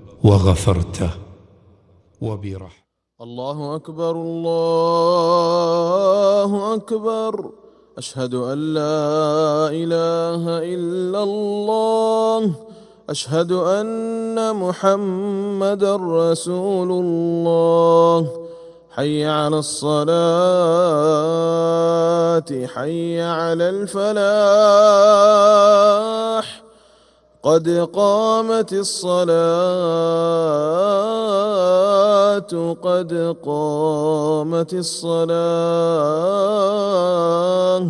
وغفرته وبرحمتك. الله أكبر الله أكبر، أشهد أن لا إله إلا الله، أشهد أن محمدا رسول الله. حي على الصلاة، حي على الفلاح، قد قامت الصلاة، قد قامت الصلاة.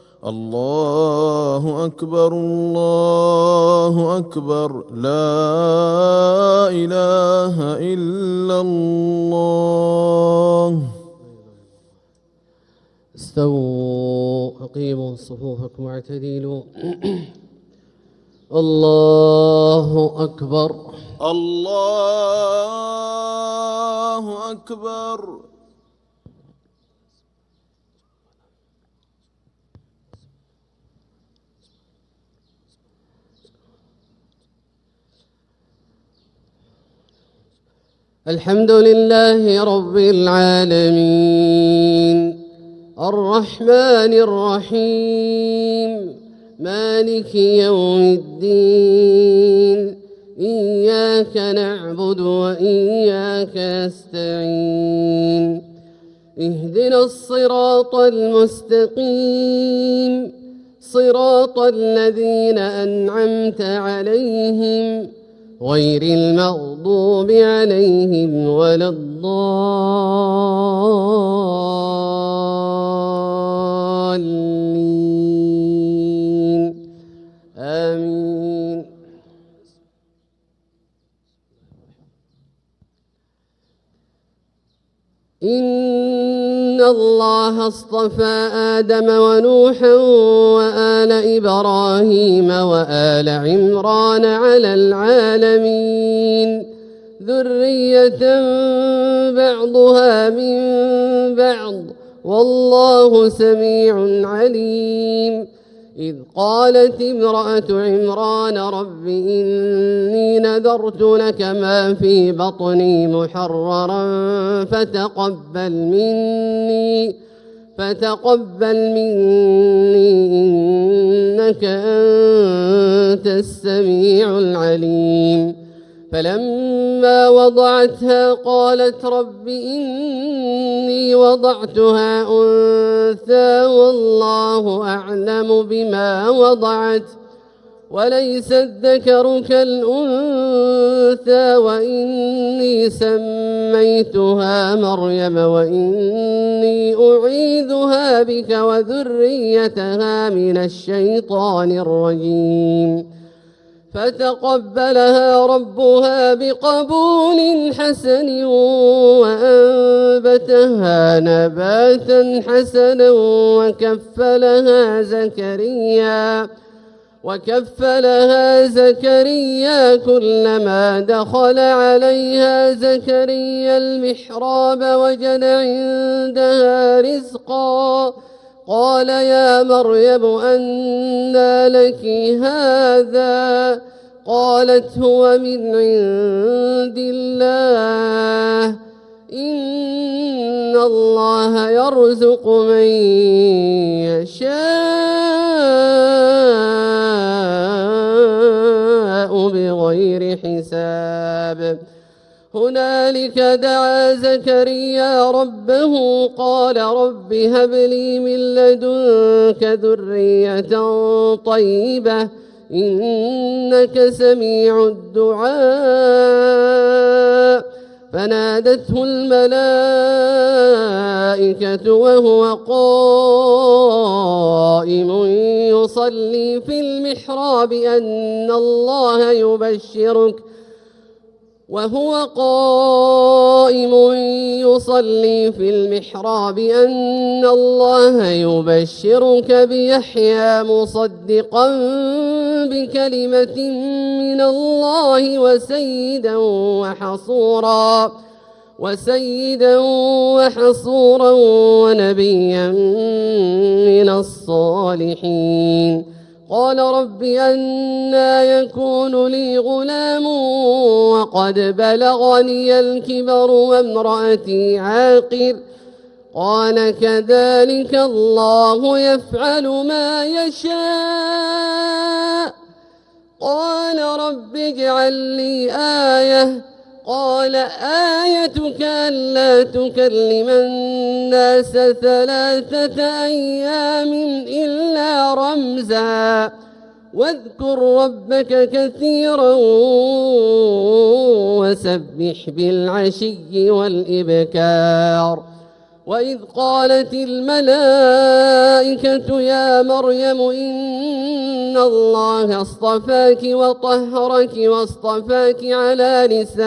الله أكبر الله أكبر، لا إله إلا الله. استووا أقيموا صفوفكم واعتدلوا. الله أكبر الله أكبر. الحمد لله رب العالمين، الرحمن الرحيم، مالك يوم الدين، إياك نعبد وإياك نستعين، اهدنا الصراط المستقيم، صراط الذين أنعمت عليهم غير المغضوب عليهم ولا الضالين، آمين. إن الله اصطفى آدم ونوحا وآل إبراهيم وآل عمران على العالمين، ذرية بعضها من بعض، والله سميع عليم. إذ قالت امرأة عمران رب إني نذرت لك ما في بطني محررا فتقبل مني إنك أنت السميع العليم. فلما وضعتها قالت رب إني وضعتها أنثى والله أعلم بما وضعت وليس الذكر كالأنثى وإني سميتها مريم وإني أعيذها بك وذريتها من الشيطان الرجيم. فتقبلها ربها بقبول حسن وأنبتها نباتا حسنا وكفلها زكريا كلما دخل عليها زكريا المحراب وجد عندها رزقا قال يا مريم أنى لك هذا؟ قالت هو من عند الله إن الله يرزق من يشاء بغير حساب. هنالك دعا زكريا ربه قال رب هب لي من لدنك ذرية طيبة إنك سميع الدعاء. فنادته الملائكة وهو قائم يصلي في المحراب أن الله يبشرك بيحيى مصدقا بكلمة من الله وسيدا وحصورا ونبيا من الصالحين. قال رب أنى يكون لي غلام وقد بلغني الكبر وامرأتي عاقر قال كذلك الله يفعل ما يشاء قال رب اجعل لي آية قال آيتك ألا تكلم الناس 3 أيام إلا رمزا واذكر ربك كثيرا وسبح بالعشي والإبكار وإذ قالت الملائكة يا مريم إن الله اصطفاك وطهرك واصطفاك على نساء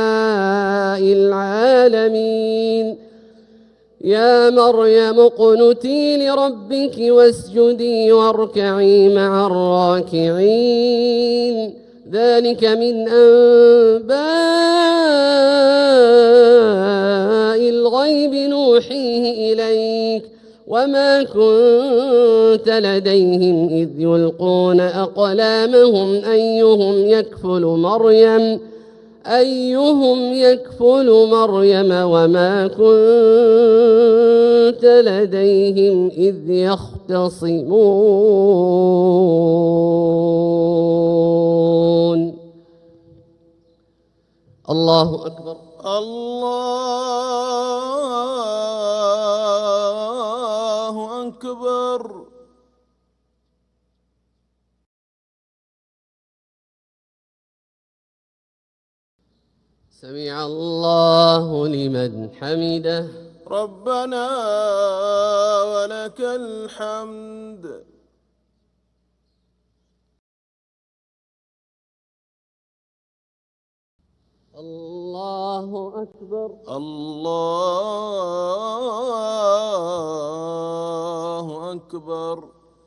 العالمين يا مريم اقنتي لربك واسجدي واركعي مع الراكعين ذلك من أنباء الغيب نوحيه إليك وما كنت لديهم إذ يلقون أقلامهم أيهم يكفل مريم وما كنت لديهم إذ يختصمون الله أكبر الله أكبر سمع الله لمن حمده ربنا ولك الحمد الله أكبر الله أكبر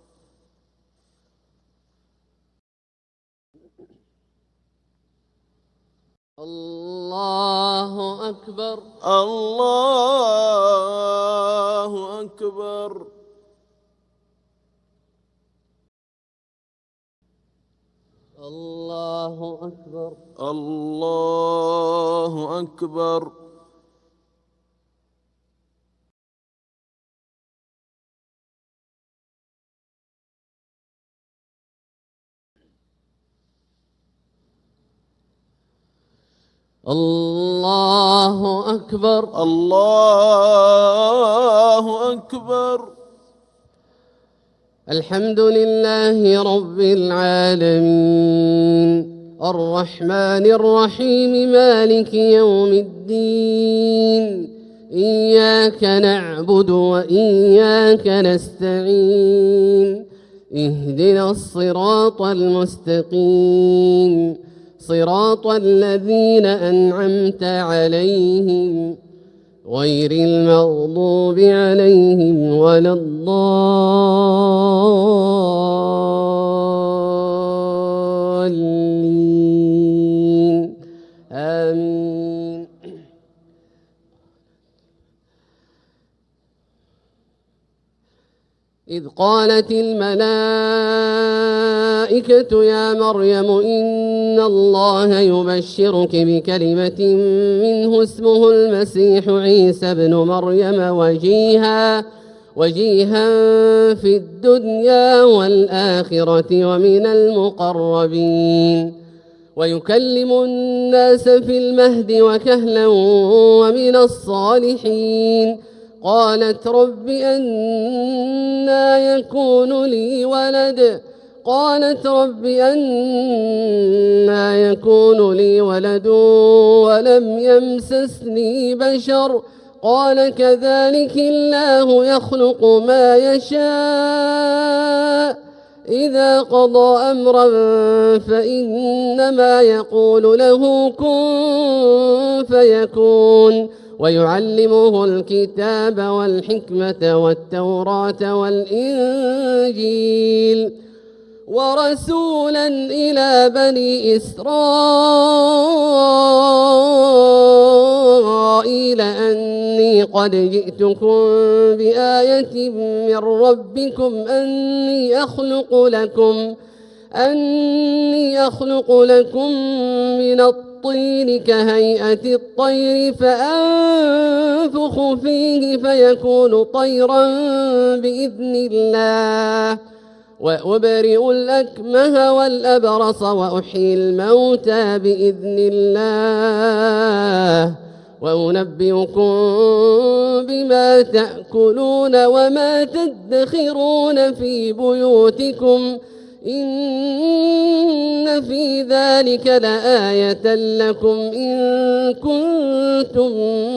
الله أكبر الله أكبر الله أكبر الله أكبر الله أكبر الله أكبر الحمد لله رب العالمين الرحمن الرحيم مالك يوم الدين إياك نعبد وإياك نستعين اهدنا الصراط المستقيم صراط الذين أنعمت عليهم غير المغضوب عليهم ولا الضالين آمين إذ قالت الملائكة يا مريم إن الله يبشرك بكلمة منه اسمه المسيح عيسى ابن مريم وجيها في الدنيا والآخرة ومن المقربين ويكلم الناس في المهد وكهلا ومن الصالحين قالت رب أنى يكون لي ولد ولم يمسسني بشر قال كذلك الله يخلق ما يشاء إذا قضى أمرا فإنما يقول له كن فيكون ويعلمه الكتاب والحكمة والتوراة والإنجيل ورسولا إلى بني إسرائيل أني قد جئتكم بآية من ربكم أني أخلق لكم من الطين كهيئة الطير فأنفخ فيه فيكون طيرا بإذن الله وأبرئ الأكمه والأبرص وأحيي الموتى بإذن الله وأنبئكم بما تأكلون وما تدخرون في بيوتكم إن في ذلك لآية لكم إن كنتم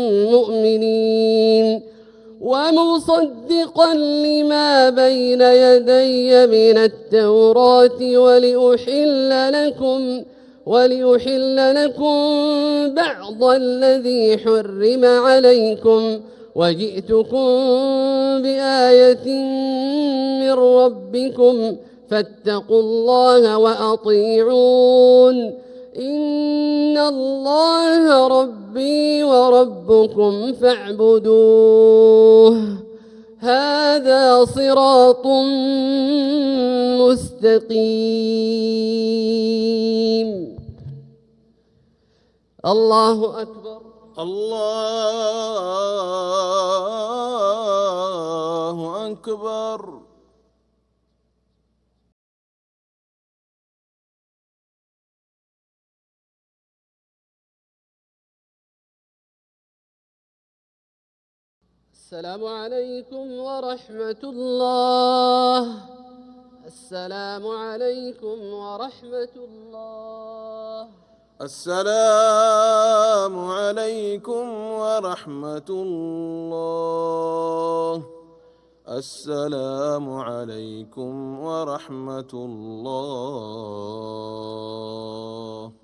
مؤمنين ومصدقا لما بين يدي من التوراة ولأحل لكم بعض الذي حرم عليكم وجئتكم بآية من ربكم فاتقوا الله وأطيعون إن الله ربي وربكم فاعبدوه هذا صراط مستقيم. الله أكبر. الله أكبر. السلام عليكم ورحمة الله. السلام عليكم ورحمة الله. السلام عليكم ورحمة الله. السلام عليكم ورحمة الله.